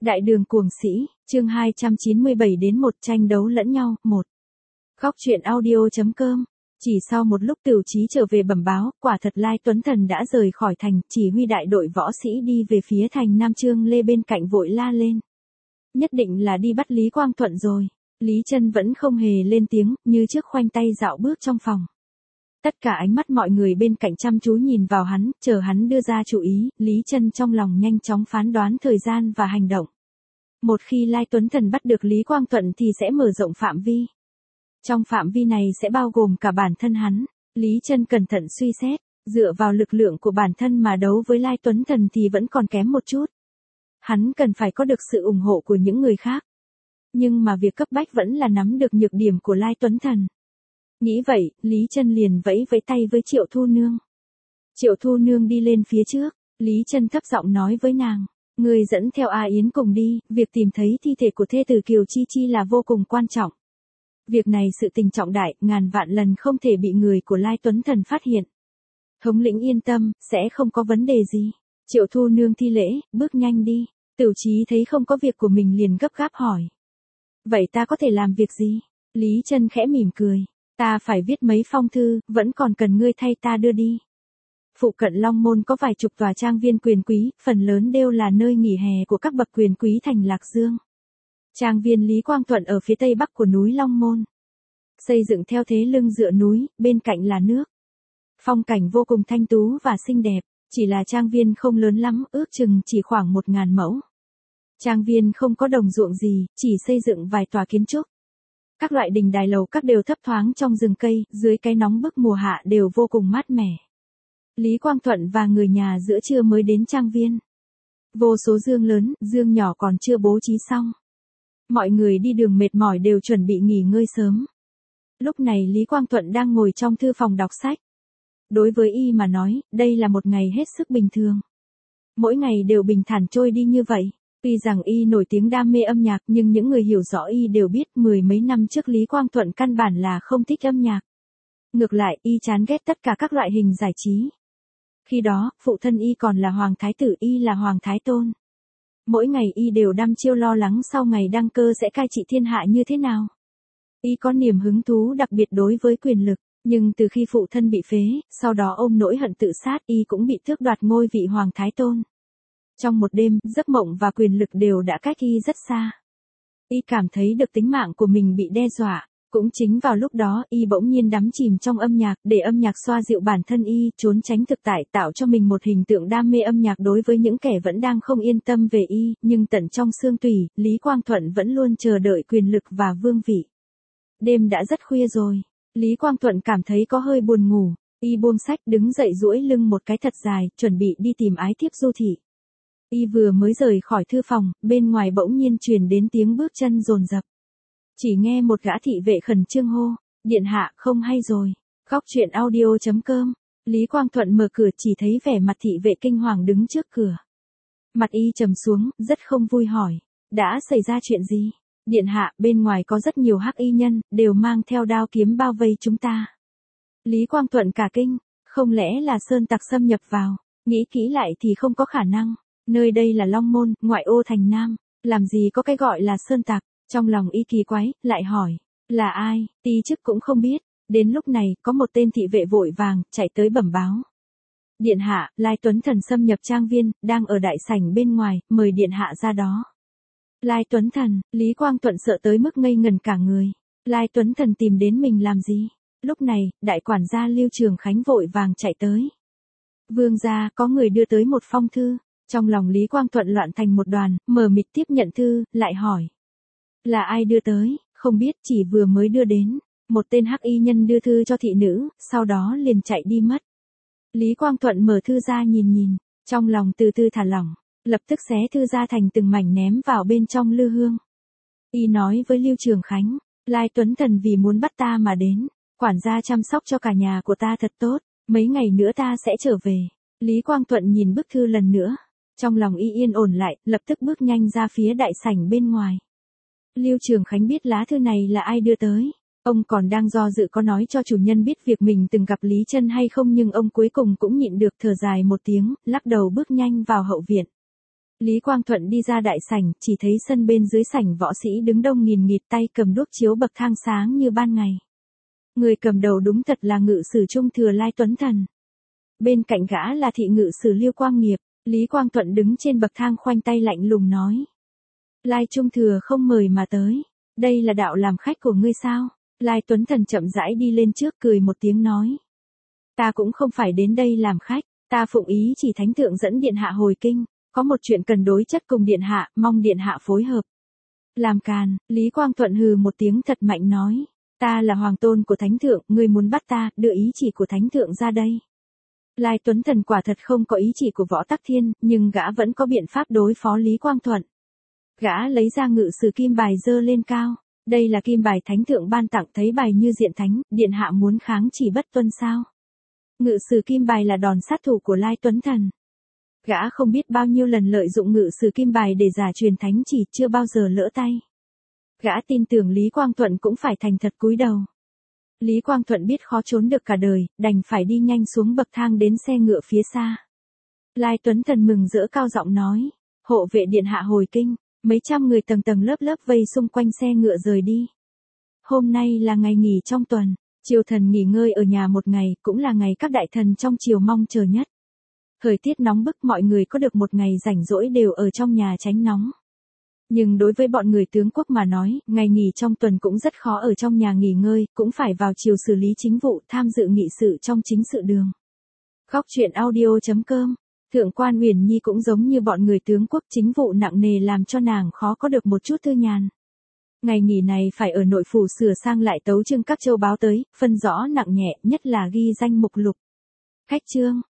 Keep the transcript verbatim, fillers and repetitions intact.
Đại đường cuồng sĩ, chương hai trăm chín mươi bảy đến một tranh đấu lẫn nhau, một. Góc truyện audio.com. Chỉ sau một lúc Tửu Chí trở về bẩm báo, quả thật Lai Tuấn Thần đã rời khỏi thành, chỉ huy đại đội võ sĩ đi về phía thành Nam Trương Lê bên cạnh vội la lên. Nhất định là đi bắt Lý Quang Thuận rồi. Lý Chân vẫn không hề lên tiếng, như trước khoanh tay dạo bước trong phòng. Tất cả ánh mắt mọi người bên cạnh chăm chú nhìn vào hắn, chờ hắn đưa ra chủ ý, Lý Chân trong lòng nhanh chóng phán đoán thời gian và hành động. Một khi Lai Tuấn Thần bắt được Lý Quang Thuận thì sẽ mở rộng phạm vi. Trong phạm vi này sẽ bao gồm cả bản thân hắn. Lý Chân cẩn thận suy xét, dựa vào lực lượng của bản thân mà đấu với Lai Tuấn Thần thì vẫn còn kém một chút. Hắn cần phải có được sự ủng hộ của những người khác. Nhưng mà việc cấp bách vẫn là nắm được nhược điểm của Lai Tuấn Thần. Nghĩ vậy, Lý Chân liền vẫy vẫy tay với Triệu Thu Nương. Triệu Thu Nương đi lên phía trước, Lý Chân thấp giọng nói với nàng, người dẫn theo A Yến cùng đi, việc tìm thấy thi thể của thê tử Kiều Chi Chi là vô cùng quan trọng. Việc này sự tình trọng đại, ngàn vạn lần không thể bị người của Lai Tuấn Thần phát hiện. Thống lĩnh yên tâm, sẽ không có vấn đề gì. Triệu Thu Nương thi lễ, bước nhanh đi. Tửu Chí thấy không có việc của mình liền gấp gáp hỏi. Vậy ta có thể làm việc gì? Lý Chân khẽ mỉm cười. Ta phải viết mấy phong thư, vẫn còn cần ngươi thay ta đưa đi. Phụ cận Long Môn có vài chục tòa trang viên quyền quý, phần lớn đều là nơi nghỉ hè của các bậc quyền quý thành Lạc Dương. Trang viên Lý Quang Thuận ở phía tây bắc của núi Long Môn. Xây dựng theo thế lưng dựa núi, bên cạnh là nước. Phong cảnh vô cùng thanh tú và xinh đẹp, chỉ là trang viên không lớn lắm, ước chừng chỉ khoảng một ngàn mẫu. Trang viên không có đồng ruộng gì, chỉ xây dựng vài tòa kiến trúc. Các loại đình đài lầu các đều thấp thoáng trong rừng cây, dưới cái nóng bức mùa hạ đều vô cùng mát mẻ. Lý Quang Thuận và người nhà giữa trưa mới đến trang viên. Vô số giường lớn, giường nhỏ còn chưa bố trí xong. Mọi người đi đường mệt mỏi đều chuẩn bị nghỉ ngơi sớm. Lúc này Lý Quang Thuận đang ngồi trong thư phòng đọc sách. Đối với y mà nói, đây là một ngày hết sức bình thường. Mỗi ngày đều bình thản trôi đi như vậy. Tuy rằng y nổi tiếng đam mê âm nhạc nhưng những người hiểu rõ y đều biết mười mấy năm trước Lý Quang Thuận căn bản là không thích âm nhạc. Ngược lại, y chán ghét tất cả các loại hình giải trí. Khi đó, phụ thân y còn là Hoàng Thái Tử, y là Hoàng Thái Tôn. Mỗi ngày y đều đăm chiêu lo lắng sau ngày đăng cơ sẽ cai trị thiên hạ như thế nào. Y có niềm hứng thú đặc biệt đối với quyền lực, nhưng từ khi phụ thân bị phế, sau đó ôm nỗi hận tự sát, y cũng bị tước đoạt ngôi vị Hoàng Thái Tôn. Trong một đêm, giấc mộng và quyền lực đều đã cách y rất xa. Y cảm thấy được tính mạng của mình bị đe dọa. Cũng chính vào lúc đó, y bỗng nhiên đắm chìm trong âm nhạc, để âm nhạc xoa dịu bản thân y, trốn tránh thực tại, tạo cho mình một hình tượng đam mê âm nhạc đối với những kẻ vẫn đang không yên tâm về y, nhưng tận trong xương tủy, Lý Quang Thuận vẫn luôn chờ đợi quyền lực và vương vị. Đêm đã rất khuya rồi. Lý Quang Thuận cảm thấy có hơi buồn ngủ, y buông sách đứng dậy duỗi lưng một cái thật dài, chuẩn bị đi tìm ái thiếp Du Thị. Y vừa mới rời khỏi thư phòng, bên ngoài bỗng nhiên truyền đến tiếng bước chân dồn dập. Chỉ nghe một gã thị vệ khẩn trương hô, điện hạ, không hay rồi. Góc truyện audio.com. Lý Quang Thuận mở cửa chỉ thấy vẻ mặt thị vệ kinh hoàng đứng trước cửa. Mặt y trầm xuống, rất không vui hỏi, đã xảy ra chuyện gì? Điện hạ, bên ngoài có rất nhiều hắc y nhân, đều mang theo đao kiếm bao vây chúng ta. Lý Quang Thuận cả kinh, không lẽ là sơn tặc xâm nhập vào? Nghĩ kỹ lại thì không có khả năng. Nơi đây là Long Môn, ngoại ô thành Nam, làm gì có cái gọi là sơn tặc. Trong lòng y kỳ quái, lại hỏi, là ai, ti chức cũng không biết. Đến lúc này, có một tên thị vệ vội vàng, chạy tới bẩm báo. Điện hạ, Lai Tuấn Thần xâm nhập trang viên, đang ở đại sảnh bên ngoài, mời điện hạ ra đó. Lai Tuấn Thần, Lý Quang Thuận sợ tới mức ngây ngần cả người. Lai Tuấn Thần tìm đến mình làm gì? Lúc này, đại quản gia Lưu Trường Khánh vội vàng chạy tới. Vương gia, có người đưa tới một phong thư. Trong lòng Lý Quang Thuận loạn thành một đoàn, mờ mịt tiếp nhận thư, lại hỏi. Là ai đưa tới? Không biết, chỉ vừa mới đưa đến. Một tên hắc y nhân đưa thư cho thị nữ, sau đó liền chạy đi mất. Lý Quang Thuận mở thư ra nhìn nhìn, trong lòng từ từ thả lỏng, lập tức xé thư ra thành từng mảnh ném vào bên trong lư hương. Y nói với Lưu Trường Khánh, Lai Tuấn Thần vì muốn bắt ta mà đến, quản gia chăm sóc cho cả nhà của ta thật tốt, mấy ngày nữa ta sẽ trở về. Lý Quang Thuận nhìn bức thư lần nữa, trong lòng y yên ổn lại, lập tức bước nhanh ra phía đại sảnh bên ngoài. Lưu Trường Khánh biết lá thư này là ai đưa tới. Ông còn đang do dự có nói cho chủ nhân biết việc mình từng gặp Lý Chân hay không, nhưng ông cuối cùng cũng nhịn được thở dài một tiếng, lắc đầu bước nhanh vào hậu viện. Lý Quang Thuận đi ra đại sảnh, chỉ thấy sân bên dưới sảnh võ sĩ đứng đông nghìn nghịt, tay cầm đuốc chiếu bậc thang sáng như ban ngày. Người cầm đầu đúng thật là ngự sử trung thừa Lai Tuấn Thần. Bên cạnh gã là thị ngự sử Liêu Quang Nghiệp. Lý Quang Thuận đứng trên bậc thang khoanh tay lạnh lùng nói. Lai trung thừa không mời mà tới. Đây là đạo làm khách của ngươi sao? Lai Tuấn Thần chậm rãi đi lên trước cười một tiếng nói. Ta cũng không phải đến đây làm khách, ta phụng ý chỉ thánh thượng dẫn điện hạ hồi kinh, có một chuyện cần đối chất cùng điện hạ, mong điện hạ phối hợp. Làm càn, Lý Quang Thuận hừ một tiếng thật mạnh nói. Ta là hoàng tôn của thánh thượng, ngươi muốn bắt ta, đưa ý chỉ của thánh thượng ra đây. Lai Tuấn Thần quả thật không có ý chỉ của Võ Tắc Thiên, nhưng gã vẫn có biện pháp đối phó Lý Quang Thuận. Gã lấy ra ngự sử kim bài giơ lên cao. Đây là kim bài thánh thượng ban tặng, thấy bài như diện thánh, điện hạ muốn kháng chỉ bất tuân sao? Ngự sử kim bài là đòn sát thủ của Lai Tuấn Thần. Gã không biết bao nhiêu lần lợi dụng ngự sử kim bài để giả truyền thánh chỉ, chưa bao giờ lỡ tay. Gã tin tưởng Lý Quang Thuận cũng phải thành thật cúi đầu. Lý Quang Thuận biết khó trốn được cả đời, đành phải đi nhanh xuống bậc thang đến xe ngựa phía xa. Lai Tuấn Thần mừng rỡ cao giọng nói, hộ vệ điện hạ hồi kinh. Mấy trăm người tầng tầng lớp lớp vây xung quanh xe ngựa rời đi. Hôm nay là ngày nghỉ trong tuần, triều thần nghỉ ngơi ở nhà một ngày, cũng là ngày các đại thần trong triều mong chờ nhất. Thời tiết nóng bức, mọi người có được một ngày rảnh rỗi đều ở trong nhà tránh nóng. Nhưng đối với bọn người tướng quốc mà nói, ngày nghỉ trong tuần cũng rất khó ở trong nhà nghỉ ngơi, cũng phải vào triều xử lý chính vụ, tham dự nghị sự trong chính sự đường. Góc truyện audio chấm com. Thượng quan Uyển Nhi cũng giống như bọn người tướng quốc, chính vụ nặng nề làm cho nàng khó có được một chút thư nhàn. Ngày nghỉ này phải ở nội phủ sửa sang lại tấu chương các châu báo tới, phân rõ nặng nhẹ, nhất là ghi danh mục lục. Khách chương,